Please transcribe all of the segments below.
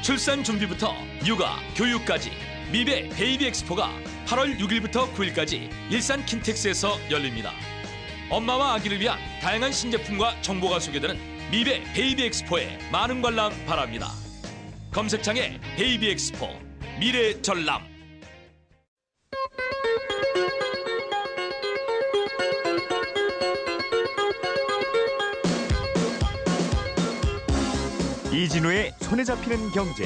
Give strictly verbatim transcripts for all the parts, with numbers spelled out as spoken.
출산 준비부터 육아, 교육까지 미래 베이비 엑스포가 팔월 육일부터 구일까지 일산 킨텍스에서 열립니다. 엄마와 아기를 위한 다양한 신제품과 정보가 소개되는 미래 베이비 엑스포에 많은 관람 바랍니다. 검색창에 베이비 엑스포 미래 전람. 이진우의 손에 잡히는 경제.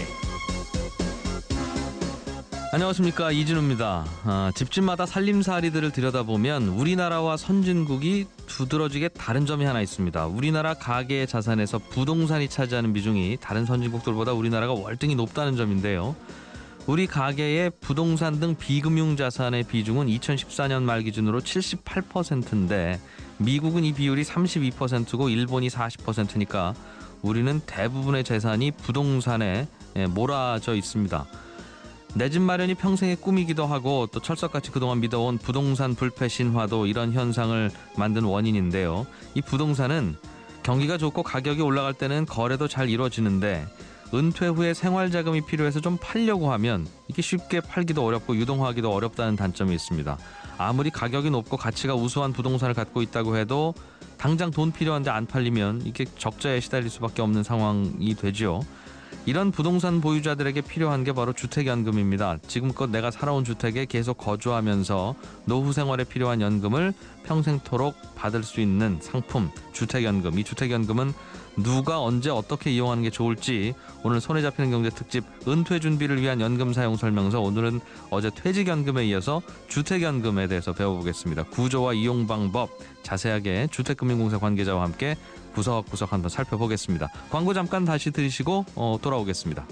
안녕하십니까, 이진우입니다. 아, 집집마다 살림살이들을 들여다보면 우리나라와 선진국이 두드러지게 다른 점이 하나 있습니다. 우리나라 가계의 자산에서 부동산이 차지하는 비중이 다른 선진국들보다 우리나라가 월등히 높다는 점인데요. 우리 가계의 부동산 등 비금융 자산의 비중은 이천십사 년 말 기준으로 칠십팔 퍼센트인데 미국은 이 비율이 삼십이 퍼센트고 일본이 사십 퍼센트니까 우리는 대부분의 재산이 부동산에 몰아져 있습니다. 내 집 마련이 평생의 꿈이기도 하고 또 철석같이 그동안 믿어온 부동산 불패 신화도 이런 현상을 만든 원인인데요. 이 부동산은 경기가 좋고 가격이 올라갈 때는 거래도 잘 이루어지는데 은퇴 후에 생활자금이 필요해서 좀 팔려고 하면 이게 쉽게 팔기도 어렵고 유동화하기도 어렵다는 단점이 있습니다. 아무리 가격이 높고 가치가 우수한 부동산을 갖고 있다고 해도 당장 돈 필요한데 안 팔리면 이게 적자에 시달릴 수밖에 없는 상황이 되죠. 이런 부동산 보유자들에게 필요한 게 바로 주택연금입니다. 지금껏 내가 살아온 주택에 계속 거주하면서 노후 생활에 필요한 연금을 평생토록 받을 수 있는 상품, 주택연금. 이 주택연금은 누가 언제 어떻게 이용하는 게 좋을지 오늘 손에 잡히는 경제 특집 은퇴 준비를 위한 연금 사용 설명서, 오늘은 어제 퇴직연금에 이어서 주택연금에 대해서 배워보겠습니다. 구조와 이용 방법 자세하게 주택금융공사 관계자와 함께 구석구석 한번 살펴보겠습니다. 광고 잠깐 다시 들으시고 어, 돌아오겠습니다.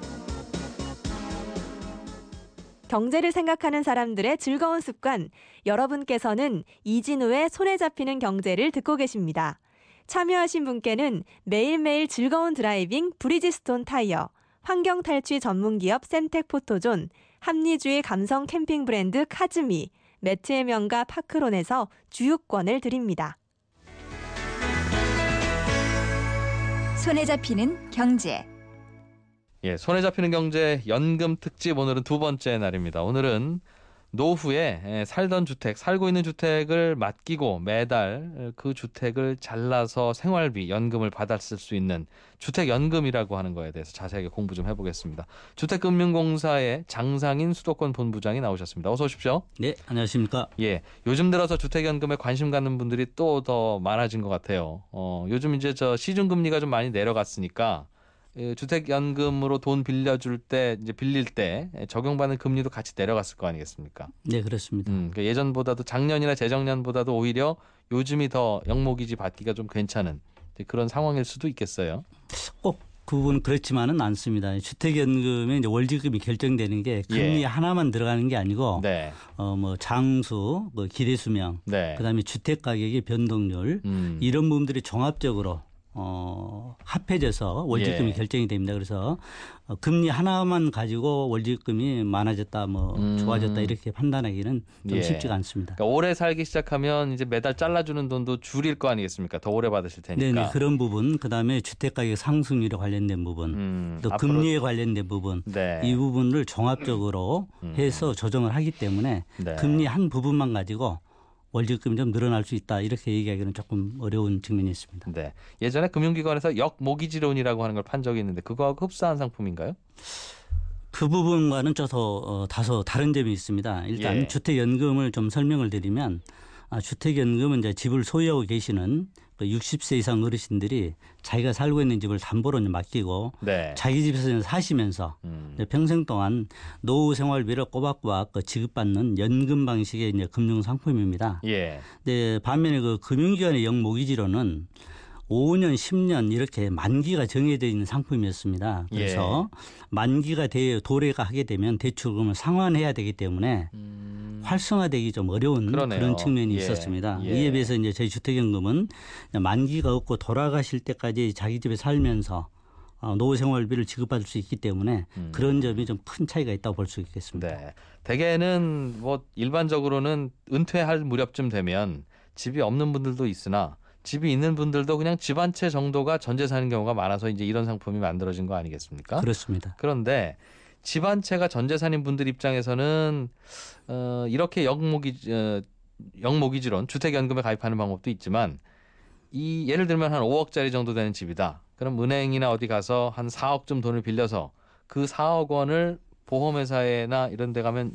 경제를 생각하는 사람들의 즐거운 습관, 여러분께서는 이진우의 손에 잡히는 경제를 듣고 계십니다. 참여하신 분께는 매일매일 즐거운 드라이빙 브리지스톤 타이어, 환경탈취 전문기업 센텍포토존, 합리주의 감성 캠핑 브랜드 카즈미, 매트의 명가 파크론에서 주유권을 드립니다. 손에 잡히는 경제. 예, 손에 잡히는 경제 연금 특집, 오늘은 두 번째 날입니다. 오늘은 노후에 살던 주택, 살고 있는 주택을 맡기고 매달 그 주택을 잘라서 생활비, 연금을 받았을 수 있는 주택연금이라고 하는 거에 대해서 자세하게 공부 좀 해보겠습니다. 주택금융공사의 장상인 수도권 본부장이 나오셨습니다. 어서 오십시오. 네, 안녕하십니까. 예, 요즘 들어서 주택연금에 관심 갖는 분들이 또 더 많아진 것 같아요. 어, 요즘 이제 저 시중금리가 좀 많이 내려갔으니까 주택연금으로 돈 빌려줄 때, 이제 빌릴 때 적용받는 금리도 같이 내려갔을 거 아니겠습니까? 네, 그렇습니다. 음, 그러니까 예전보다도 작년이나 재작년보다도 오히려 요즘이 더 영목이지 받기가 좀 괜찮은 그런 상황일 수도 있겠어요. 꼭 그건 그렇지만은 않습니다. 주택연금의 이제 월지급이 결정되는 게 금리 예. 하나만 들어가는 게 아니고, 네. 어, 뭐 장수, 뭐 기대수명, 네. 그다음에 주택 가격의 변동률 음. 이런 부분들이 종합적으로 어, 합해져서 월직금이 예. 결정이 됩니다. 그래서 어, 금리 하나만 가지고 월직금이 많아졌다, 뭐 음. 좋아졌다 이렇게 판단하기는 좀 예. 쉽지가 않습니다. 그러니까 오래 살기 시작하면 이제 매달 잘라주는 돈도 줄일 거 아니겠습니까? 더 오래 받으실 테니까. 네, 그런 부분, 그다음에 주택가격 상승률에 관련된 부분, 음. 또 금리에 관련된 부분, 네. 이 부분을 종합적으로 음. 해서 조정을 하기 때문에 네. 금리 한 부분만 가지고 월직금이 좀 늘어날 수 있다, 이렇게 얘기하기는 조금 어려운 측면이 있습니다. 네, 예전에 금융기관에서 역모기지론이라고 하는 걸 판 적이 있는데 그거하고 흡사한 상품인가요? 그 부분과는 좀 더 어, 다소 다른 점이 있습니다. 일단 예. 주택연금을 좀 설명을 드리면, 아, 주택연금은 이제 집을 소유하고 계시는 육십 세 이상 어르신들이 자기가 살고 있는 집을 담보로 맡기고 네. 자기 집에서 사시면서 음. 평생 동안 노후 생활비를 꼬박꼬박 지급받는 연금 방식의 이제 금융 상품입니다. 예. 네, 반면에 그 금융기관의 역모기지로는 오 년, 십 년 이렇게 만기가 정해져 있는 상품이었습니다. 그래서 예. 만기가 돼 도래가 하게 되면 대출금을 상환해야 되기 때문에 음. 활성화되기 좀 어려운 그러네요. 그런 측면이 예. 있었습니다. 예. 이에 비해서 이제 저희 주택연금은 만기가 없고 돌아가실 때까지 자기 집에 살면서 노후 생활비를 지급받을 수 있기 때문에 음. 그런 점이 좀 큰 차이가 있다고 볼 수 있겠습니다. 네. 대개는 뭐 일반적으로는 은퇴할 무렵쯤 되면 집이 없는 분들도 있으나 집이 있는 분들도 그냥 집 한 채 정도가 전재 사는 경우가 많아서 이제 이런 상품이 만들어진 거 아니겠습니까? 그렇습니다. 그런데 집 한 채가 전재산인 분들 입장에서는 어, 이렇게 영모기 어, 영모기지론 주택연금에 가입하는 방법도 있지만 이 예를 들면 한 오억짜리 정도 되는 집이다. 그럼 은행이나 어디 가서 한 사억쯤 돈을 빌려서 그 사억 원을 보험회사나 이런 데 가면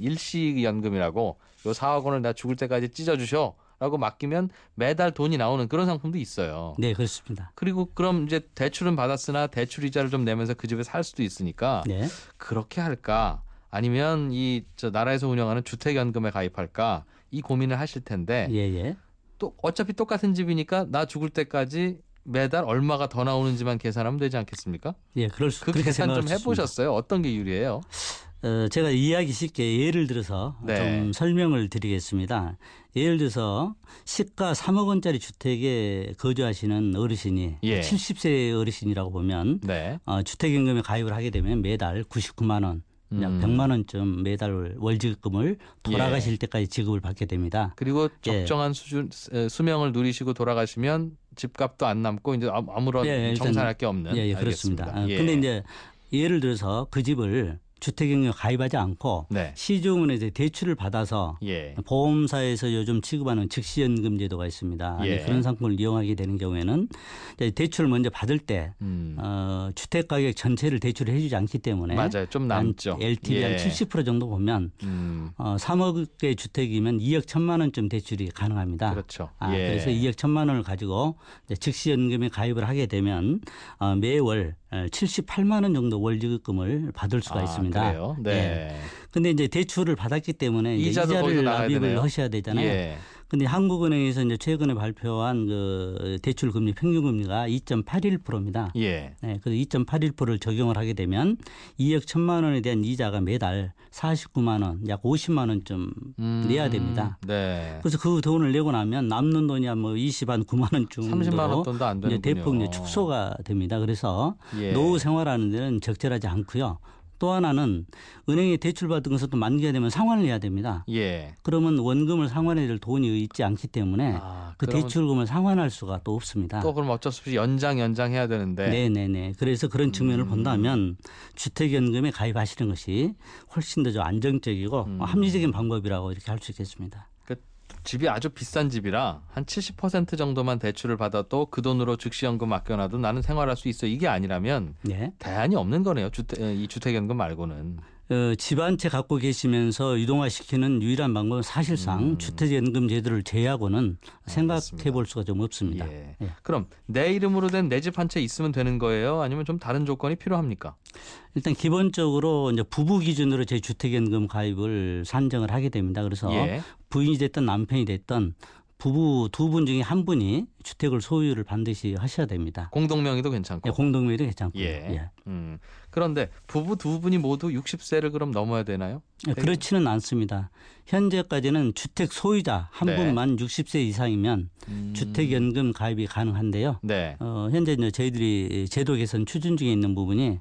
일시연금이라고 요 사억 원을 나 죽을 때까지 찢어주셔 라고 맡기면 매달 돈이 나오는 그런 상품도 있어요. 네, 그렇습니다. 그리고 그럼 이제 대출은 받았으나 대출 이자를 좀 내면서 그 집에 살 수도 있으니까 네. 그렇게 할까 아니면 이 저 나라에서 운영하는 주택연금에 가입할까 이 고민을 하실 텐데 예, 예. 또 어차피 똑같은 집이니까 나 죽을 때까지 매달 얼마가 더 나오는지만 계산하면 되지 않겠습니까? 예, 그럴 수, 그 그렇게 계산 좀 생각할 수 있습니다. 해보셨어요? 어떤 게 유리해요? 어, 제가 이해하기 쉽게 예를 들어서 네. 좀 설명을 드리겠습니다. 예를 들어서 시가 삼억 원짜리 주택에 거주하시는 어르신이 예. 칠십 세 어르신이라고 보면 네. 어, 주택연금에 가입을 하게 되면 매달 구십구만 원, 약 음. 백만 원쯤 매달 월지급금을 돌아가실 때까지 지급을 받게 됩니다. 그리고 예. 적정한 수준 에, 수명을 누리시고 돌아가시면 집값도 안 남고 이제 아무- 아무런 예, 일단- 정산할 게 없는. 예, 예, 그렇습니다. 알겠습니다. 어, 예. 근데 이제 예를 들어서 그 집을 주택연금에 가입하지 않고 네. 시중은행에서 대출을 받아서 예. 보험사에서 요즘 지급하는 즉시연금 제도가 있습니다. 예. 그런 상품을 이용하게 되는 경우에는 이제 대출을 먼저 받을 때 음. 어, 주택 가격 전체를 대출을 해주지 않기 때문에 맞아요. 좀 남죠. 엘티브이 한 예. 칠십 퍼센트 정도 보면 음. 어, 삼억의 주택이면 이억 천만 원쯤 대출이 가능합니다. 그렇죠. 아, 예. 그래서 이억 천만 원을 가지고 이제 즉시연금에 가입을 하게 되면 어, 매월 칠십팔만 원 정도 월지급금을 받을 수가 아, 있습니다. 그래요? 네. 근데 이제 대출을 받았기 때문에 이제 이자도 거기서 이자를 나가야 납입을 되네요. 하셔야 되잖아요. 예. 근데 한국은행에서 이제 최근에 발표한 그 대출 금리 평균 금리가 이 점 팔일 퍼센트입니다. 예. 네, 그래서 이 점 팔일 퍼센트를 적용을 하게 되면 이억 천만 원에 대한 이자가 매달 사십구만 원, 약 오십만 원쯤 음, 내야 됩니다. 네. 그래서 그 돈을 내고 나면 남는 돈이 뭐 이십만 구만 원 정도 삼십만 원 돈도 안 이제 되는군요. 대폭 이제 축소가 됩니다. 그래서 예. 노후 생활하는 데는 적절하지 않고요. 또 하나는 은행에 대출 받은 것을 또 만기가 되면 상환을 해야 됩니다. 예. 그러면 원금을 상환해야 될 돈이 있지 않기 때문에 아, 그 그러면 대출금을 상환할 수가 또 없습니다. 또 그럼 어쩔 수 없이 연장 연장해야 되는데. 네네네. 그래서 그런 측면을 음. 본다면 주택연금에 가입하시는 것이 훨씬 더 좀 안정적이고 음. 합리적인 방법이라고 이렇게 할 수 있겠습니다. 집이 아주 비싼 집이라 한 칠십 퍼센트 정도만 대출을 받아도 그 돈으로 즉시연금 맡겨놔도 나는 생활할 수 있어. 이게 아니라면 네. 대안이 없는 거네요. 주택, 이 주택연금 말고는. 어, 집 한 채 갖고 계시면서 유동화시키는 유일한 방법은 사실상 음. 주택연금 제도를 제외하고는 생각해 알겠습니다. 볼 수가 좀 없습니다. 예. 예. 그럼 내 이름으로 된 내 집 한 채 있으면 되는 거예요? 아니면 좀 다른 조건이 필요합니까? 일단 기본적으로 이제 부부 기준으로 제 주택연금 가입을 산정을 하게 됩니다. 그래서 예. 부인이 됐든 남편이 됐든 부부 두 분 중에 한 분이 주택을 소유를 반드시 하셔야 됩니다. 공동명의도 괜찮고. 예, 공동명의도 괜찮고요. 예. 예. 음. 그런데 부부 두 분이 모두 육십 세를 그럼 넘어야 되나요? 예, 그렇지는 않습니다. 현재까지는 주택 소유자 한 네. 분만 육십 세 이상이면 음. 주택연금 가입이 가능한데요. 네. 어, 현재 이제 저희들이 제도 개선 추진 중에 있는 부분이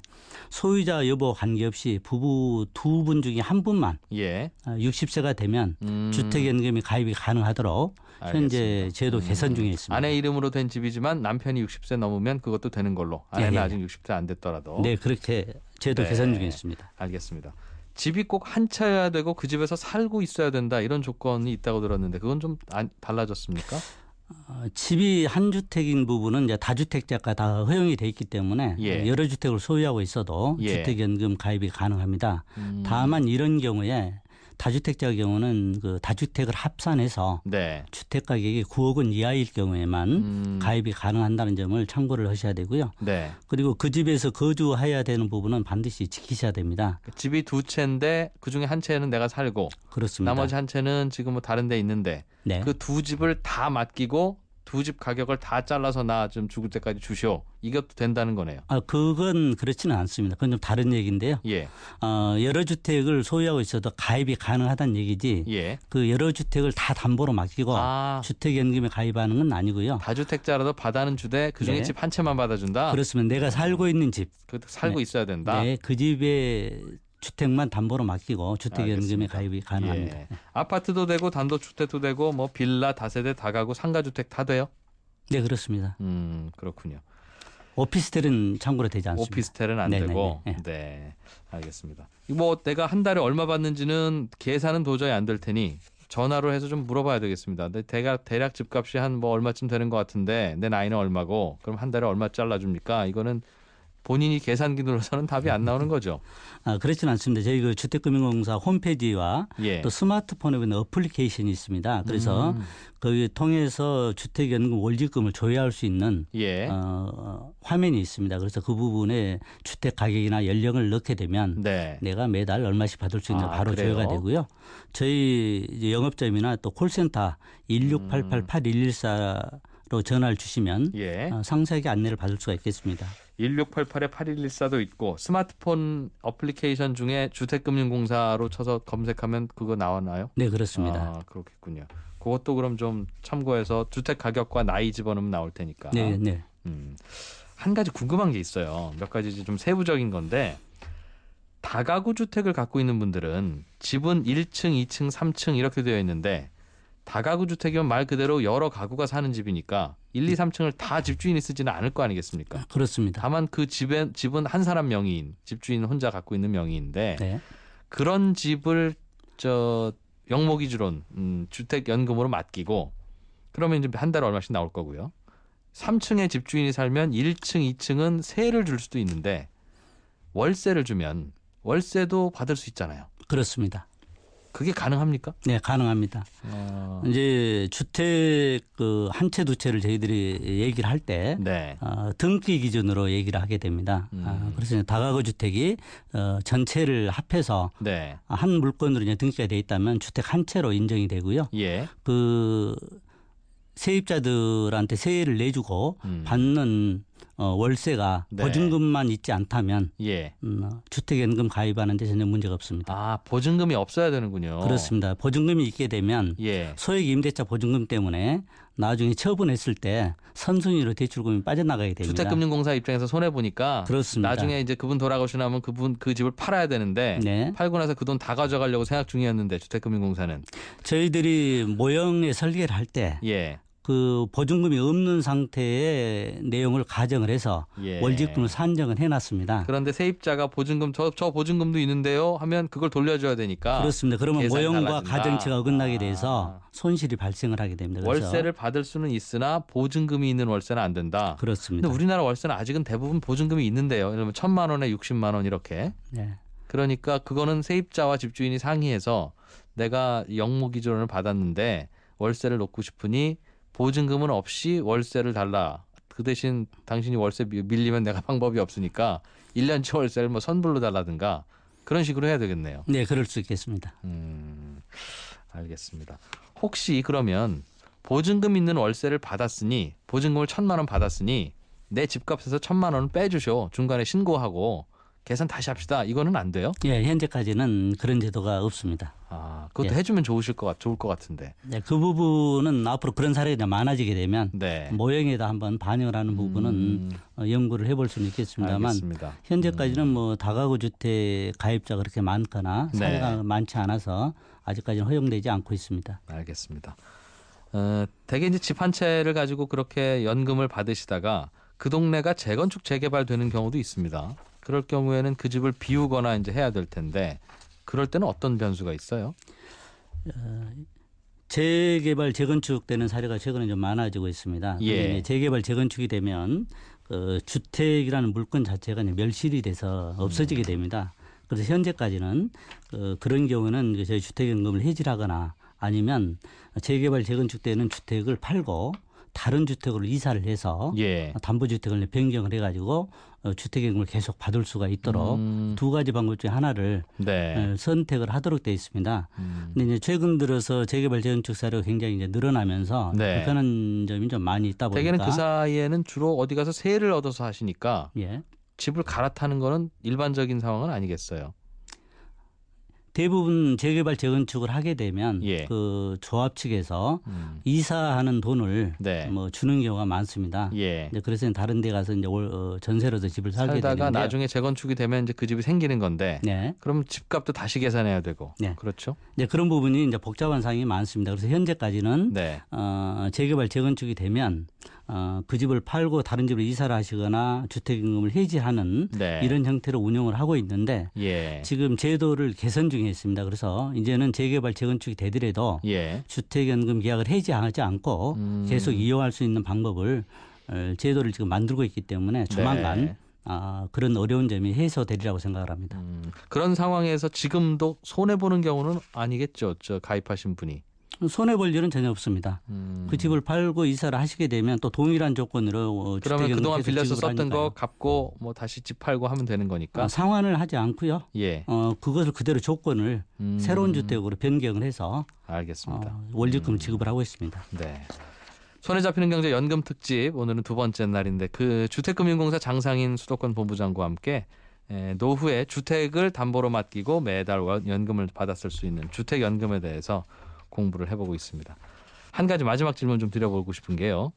소유자 여부 관계없이 부부 두 분 중에 한 분만 예. 육십 세가 되면 음. 주택연금이 가입이 가능하도록 현재 알겠습니다. 제도 개선 중에 있습니다. 아내 이름으로 된 집이지만 남편이 육십 세 넘으면 그것도 되는 걸로. 아내는 예, 예. 아직 육십 세 안 됐더라도. 네, 그렇게 제도 네. 개선 중에 있습니다. 알겠습니다. 집이 꼭 한 채여야 되고 그 집에서 살고 있어야 된다 이런 조건이 있다고 들었는데 그건 좀 안, 달라졌습니까? 어, 집이 한 주택인 부분은 이제 다주택자가 다 허용이 돼 있기 때문에 예. 여러 주택을 소유하고 있어도 예. 주택연금 가입이 가능합니다. 음. 다만 이런 경우에 다주택자의 경우는 그 다주택을 합산해서 네. 주택 가격이 구억 원 이하일 경우에만 음. 가입이 가능한다는 점을 참고를 하셔야 되고요. 네. 그리고 그 집에서 거주해야 되는 부분은 반드시 지키셔야 됩니다. 집이 두 채인데 그 중에 한 채는 내가 살고 그렇습니다. 나머지 한 채는 지금 뭐 다른 데 있는데 네. 그 두 집을 다 맡기고 두 집 가격을 다 잘라서 나 좀 죽을 때까지 주시오. 이것도 된다는 거네요. 아, 그건 그렇지는 않습니다. 그건 좀 다른 얘기인데요. 예. 어, 여러 주택을 소유하고 있어도 가입이 가능하다는 얘기지 예. 그 여러 주택을 다 담보로 맡기고 아. 주택연금에 가입하는 건 아니고요. 다주택자라도 받아는 주되 그 중에 네. 집 한 채만 받아준다. 그렇으면 내가 살고 있는 집, 그 살고 네. 있어야 된다. 네, 그 집에 주택만 담보로 맡기고 주택연금에 알겠습니다. 가입이 가능합니다. 예. 아파트도 되고 단독주택도 되고 뭐 빌라, 다세대, 다가구, 상가주택 다 돼요? 네, 그렇습니다. 음, 그렇군요. 오피스텔은 참고로 되지 않습니다. 오피스텔은 안 네네네. 되고. 네. 네. 알겠습니다. 뭐 내가 한 달에 얼마 받는지는 계산은 도저히 안 될 테니 전화로 해서 좀 물어봐야 되겠습니다. 근데 대략, 대략 집값이 한 뭐 얼마쯤 되는 것 같은데 내 나이는 얼마고 그럼 한 달에 얼마 잘라줍니까? 이거는 본인이 계산기 눌러서는 답이 안 나오는 거죠. 아, 그렇지는 않습니다. 저희 그 주택금융공사 홈페이지와 예. 또 스마트폰에 있는 어플리케이션이 있습니다. 그래서 음. 거기 통해서 주택연금 월직금을 조회할 수 있는 예. 어, 화면이 있습니다. 그래서 그 부분에 주택 가격이나 연령을 넣게 되면 네. 내가 매달 얼마씩 받을 수 있는 아, 바로 그래요? 조회가 되고요. 저희 이제 영업점이나 또 콜센터 일육팔팔 팔일일사로 전화를 주시면 예. 어, 상세하게 안내를 받을 수가 있겠습니다. 일육팔팔에 팔일일사도 있고 스마트폰 어플리케이션 중에 주택금융공사로 쳐서 검색하면 그거 나오나요? 네, 그렇습니다. 아, 그렇겠군요. 그것도 그럼 좀 참고해서 주택 가격과 나이 집어넣으면 나올 테니까. 네, 네. 음. 한 가지 궁금한 게 있어요. 몇 가지 좀 세부적인 건데 다가구 주택을 갖고 있는 분들은 집은 일 층, 이 층, 삼 층 이렇게 되어 있는데 다가구 주택이면 말 그대로 여러 가구가 사는 집이니까 일, 이, 삼 층을 다 집주인이 쓰지는 않을 거 아니겠습니까? 그렇습니다. 다만 그 집에, 집은 한 사람 명의인, 집주인 혼자 갖고 있는 명의인데 네. 그런 집을 저 영목이주론 음, 주택연금으로 맡기고 그러면 이제 한 달에 얼마씩 나올 거고요. 삼 층에 집주인이 살면 일 층, 이 층은 세를 줄 수도 있는데 월세를 주면 월세도 받을 수 있잖아요. 그렇습니다. 그게 가능합니까? 네, 가능합니다. 어... 이제 주택 그 한 채 두 채를 저희들이 얘기를 할 때 네. 어, 등기 기준으로 얘기를 하게 됩니다. 음. 아, 그래서 이제 다가구 주택이 어, 전체를 합해서 네. 한 물건으로 이제 등기가 돼 있다면 주택 한 채로 인정이 되고요. 예. 그 세입자들한테 세액을 내주고 음. 받는 어, 월세가 네. 보증금만 있지 않다면 예. 음, 주택연금 가입하는 데 전혀 문제가 없습니다. 아, 보증금이 없어야 되는군요. 그렇습니다. 보증금이 있게 되면 예. 소액 임대차 보증금 때문에 나중에 처분했을 때 선순위로 대출금이 빠져나가게 됩니다. 주택금융공사 입장에서 손해 보니까 그렇습니다. 나중에 이제 그분 돌아가시고 나면 그분 그 집을 팔아야 되는데 네. 팔고 나서 그 돈 다 가져가려고 생각 중이었는데 주택금융공사는 저희들이 모형의 설계를 할 때 예. 그 보증금이 없는 상태의 내용을 가정을 해서 예. 월직금을 산정을 해놨습니다. 그런데 세입자가 보증금 저, 저 보증금도 있는데요 하면 그걸 돌려줘야 되니까 그렇습니다. 그러면 계산이 모형과 달라진다. 가정치가 어긋나게 돼서 아. 손실이 발생을 하게 됩니다. 그래서 월세를 받을 수는 있으나 보증금이 있는 월세는 안 된다. 그렇습니다. 근데 우리나라 월세는 아직은 대부분 보증금이 있는데요. 예를 들면 천만 원에 육십만 원 이렇게. 네. 그러니까 그거는 세입자와 집주인이 상의해서 내가 영무기준을 받았는데 월세를 놓고 싶으니 보증금은 없이 월세를 달라. 그 대신 당신이 월세 밀리면 내가 방법이 없으니까 일 년치 월세를 뭐 선불로 달라든가 그런 식으로 해야 되겠네요. 네, 그럴 수 있겠습니다. 음, 알겠습니다. 혹시 그러면 보증금 있는 월세를 받았으니 보증금을 천만 원 받았으니 내 집값에서 천만 원을 빼주셔. 중간에 신고하고 계산 다시 합시다. 이거는 안 돼요? 예, 현재까지는 그런 제도가 없습니다. 아, 그것도 예. 해주면 좋으실 것 같, 좋을 것 같은데. 네, 그 부분은 앞으로 그런 사례가 많아지게 되면 네. 모형에다 한번 반영을 하는 부분은 음, 어, 연구를 해볼 수는 있겠습니다만 알겠습니다. 현재까지는 뭐 다가구 주택 가입자가 그렇게 많거나 네. 사례가 많지 않아서 아직까지는 허용되지 않고 있습니다. 알겠습니다. 어, 대개 이제 집 한 채를 가지고 그렇게 연금을 받으시다가 그 동네가 재건축 재개발되는 경우도 있습니다. 그럴 경우에는 그 집을 비우거나 이제 해야 될 텐데 그럴 때는 어떤 변수가 있어요? 재개발 재건축되는 사례가 최근에 좀 많아지고 있습니다. 예. 근데 재개발 재건축이 되면 그 주택이라는 물건 자체가 이제 멸실이 돼서 없어지게 됩니다. 그래서 현재까지는 그 그런 경우는 저희 주택연금을 해지하거나 아니면 재개발 재건축 때는 주택을 팔고 다른 주택으로 이사를 해서 예. 담보주택을 변경을 해가지고 주택연금을 계속 받을 수가 있도록 음, 두 가지 방법 중에 하나를 네. 선택을 하도록 되어 있습니다. 음, 근데 이제 최근 들어서 재개발 재건축 사례가 굉장히 이제 늘어나면서 네. 불편한 점이 좀 많이 있다 보니까 대개는 그 사이에는 주로 어디 가서 세를 얻어서 하시니까 예. 집을 갈아타는 거는 일반적인 상황은 아니겠어요. 대부분 재개발 재건축을 하게 되면 예. 그 조합 측에서 음, 이사하는 돈을 네. 뭐 주는 경우가 많습니다. 예. 이제 그래서 다른 데 가서 이제 월- 어, 전세로도 집을 살게 살다가 되는데 나중에 재건축이 되면 이제 그 집이 생기는 건데 네. 그럼 집값도 다시 계산해야 되고 네. 그렇죠? 이제 그런 부분이 이제 복잡한 사항이 많습니다. 그래서 현재까지는 네. 어, 재개발 재건축이 되면 어, 그 집을 팔고 다른 집으로 이사를 하시거나 주택임금을 해지하는 네. 이런 형태로 운영을 하고 있는데 예. 지금 제도를 개선 중에 있습니다. 그래서 이제는 재개발 재건축이 되더라도 예. 주택연금 계약을 해지하지 않고 음. 계속 이용할 수 있는 방법을 어, 제도를 지금 만들고 있기 때문에 조만간 네. 아, 그런 어려운 점이 해소되리라고 생각을 합니다. 음, 그런 상황에서 지금도 손해 보는 경우는 아니겠죠. 저 가입하신 분이. 손해볼 일은 전혀 없습니다. 음. 그 집을 팔고 이사를 하시게 되면 또 동일한 조건으로 어, 그러면 주택연금 그동안 계속 빌려서 지급을 썼던 거 하니까요. 갚고 뭐 다시 집 팔고 하면 되는 거니까. 아, 상환을 하지 않고요. 예. 어, 그것을 그대로 조건을 음. 새로운 주택으로 변경을 해서 알겠습니다. 어, 원리금을 지급을 하고 있습니다. 네. 손에 잡히는 경제 연금 특집 오늘은 두 번째 날인데 그 주택금융공사 장상인 수도권 본부장과 함께 에, 노후에 주택을 담보로 맡기고 매달 원- 연금을 받았을 수 있는 주택연금에 대해서 공부를 해보고 있습니다. 한 가지 마지막 질문 좀 드려보고 싶은 게요.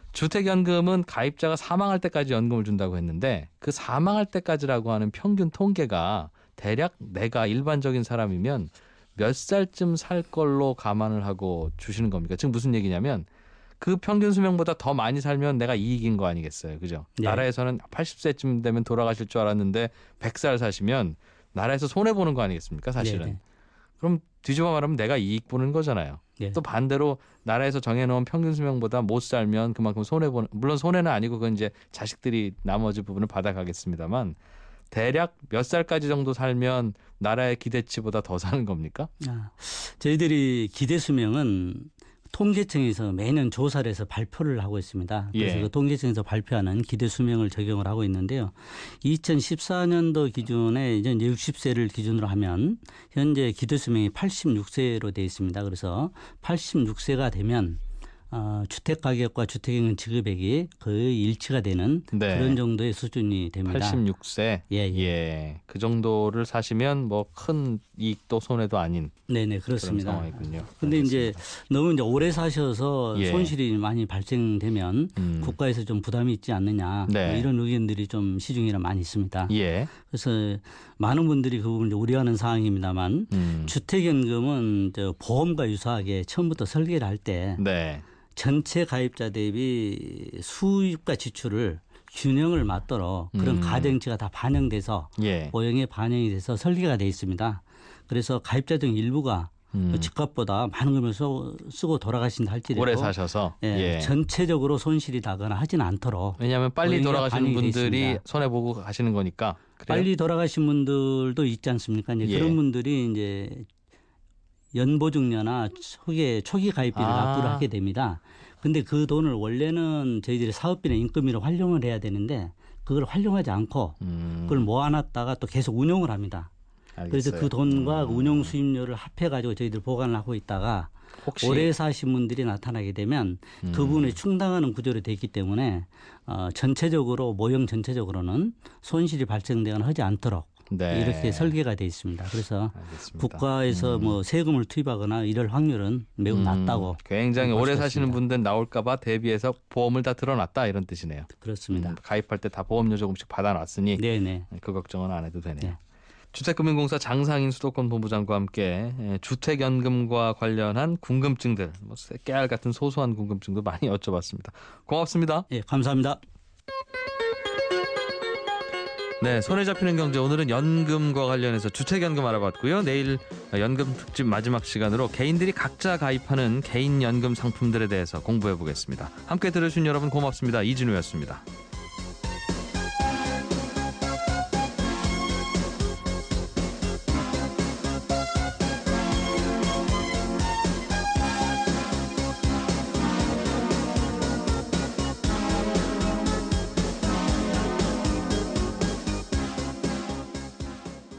주택연금은 가입자가 사망할 때까지 연금을 준다고 했는데 그 사망할 때까지라고 하는 평균 통계가 대략 내가 일반적인 사람이면 몇 살쯤 살 걸로 감안을 하고 주시는 겁니까? 지금 무슨 얘기냐면 그 평균 수명보다 더 많이 살면 내가 이익인 거 아니겠어요. 그죠? 네. 나라에서는 팔십 세쯤 되면 돌아가실 줄 알았는데 백 살 사시면 나라에서 손해보는 거 아니겠습니까? 사실은. 네, 네. 그럼 뒤집어 말하면 내가 이익 보는 거잖아요. 네. 또 반대로 나라에서 정해놓은 평균 수명보다 못 살면 그만큼 손해보는, 물론 손해는 아니고 그건 이제 자식들이 나머지 부분을 받아가겠습니다만 대략 몇 살까지 정도 살면 나라의 기대치보다 더 사는 겁니까? 아, 저희들이 기대 수명은 통계청에서 매년 조사를 해서 발표를 하고 있습니다. 그래서 예. 그 통계청에서 발표하는 기대 수명을 적용을 하고 있는데요. 이천십사 년도 기준에 이제 육십 세를 기준으로 하면 현재 기대 수명이 팔십육 세로 되어 있습니다. 그래서 팔십육 세가 되면 어, 주택 가격과 주택연금 지급액이 거의 일치가 되는 네. 그런 정도의 수준이 됩니다. 팔십육 세. 예, 예. 예. 그 정도를 사시면 뭐 큰 이익도 손해도 아닌 네네 그런 그렇습니다. 상황이군요. 근데 이제 알겠습니다. 너무 이제 오래 사셔서 예. 손실이 많이 발생되면 음. 국가에서 좀 부담이 있지 않느냐 네. 뭐 이런 의견들이 좀 시중에는 많이 있습니다. 예. 그래서 많은 분들이 그 부분을 우려하는 사항입니다만 음. 주택연금은 저 보험과 유사하게 처음부터 설계를 할 때 네. 전체 가입자 대비 수입과 지출을 균형을 맞도록 그런 음. 가정치가 다 반영돼서 예. 보형에 반영이 돼서 설계가 돼 있습니다. 그래서 가입자 중 일부가 음. 집값보다 많은 금을 쓰고, 쓰고 돌아가신다 할지라도 오래 사셔서. 예, 예. 전체적으로 손실이 나거나 하지는 않도록 왜냐하면 빨리 보행에 돌아가시는 반영이 돼 분들이 있습니다. 손해 보고 가시는 거니까. 그래요? 빨리 돌아가신 분들도 있지 않습니까? 이제 예. 그런 분들이 이제 연보증료나 초기, 초기 가입비를 아. 납부를 하게 됩니다. 근데 그 돈을 원래는 저희들이 사업비나 인건비로 활용을 해야 되는데 그걸 활용하지 않고 음. 그걸 모아놨다가 또 계속 운용을 합니다. 그래서 알겠어요. 그 돈과 음. 운용 수입료를 합해가지고 저희들 보관을 하고 있다가 혹시 오래 사신 분들이 나타나게 되면 음. 그 부분에 충당하는 구조로 되어 있기 때문에 어, 전체적으로 모형 전체적으로는 손실이 발생되거나 하지 않도록 네. 이렇게 설계가 되어 있습니다. 그래서 알겠습니다. 국가에서 음. 뭐 세금을 투입하거나 이럴 확률은 매우 음. 낮다고 굉장히 볼 오래 수가 사시는 있습니다. 분들 나올까봐 대비해서 보험을 다 들어놨다 이런 뜻이네요. 그렇습니다. 음, 가입할 때 다 보험료 조금씩 받아놨으니 네네. 그 걱정은 안 해도 되네요. 네. 주택금융공사 장상인 수도권 본부장과 함께 예, 주택연금과 관련한 궁금증들, 뭐 깨알 같은 소소한 궁금증도 많이 여쭤봤습니다. 고맙습니다. 예, 감사합니다. 네, 손에 잡히는 경제 오늘은 연금과 관련해서 주택연금 알아봤고요. 내일 연금 특집 마지막 시간으로 개인들이 각자 가입하는 개인연금 상품들에 대해서 공부해 보겠습니다. 함께 들으신 여러분 고맙습니다. 이진우였습니다.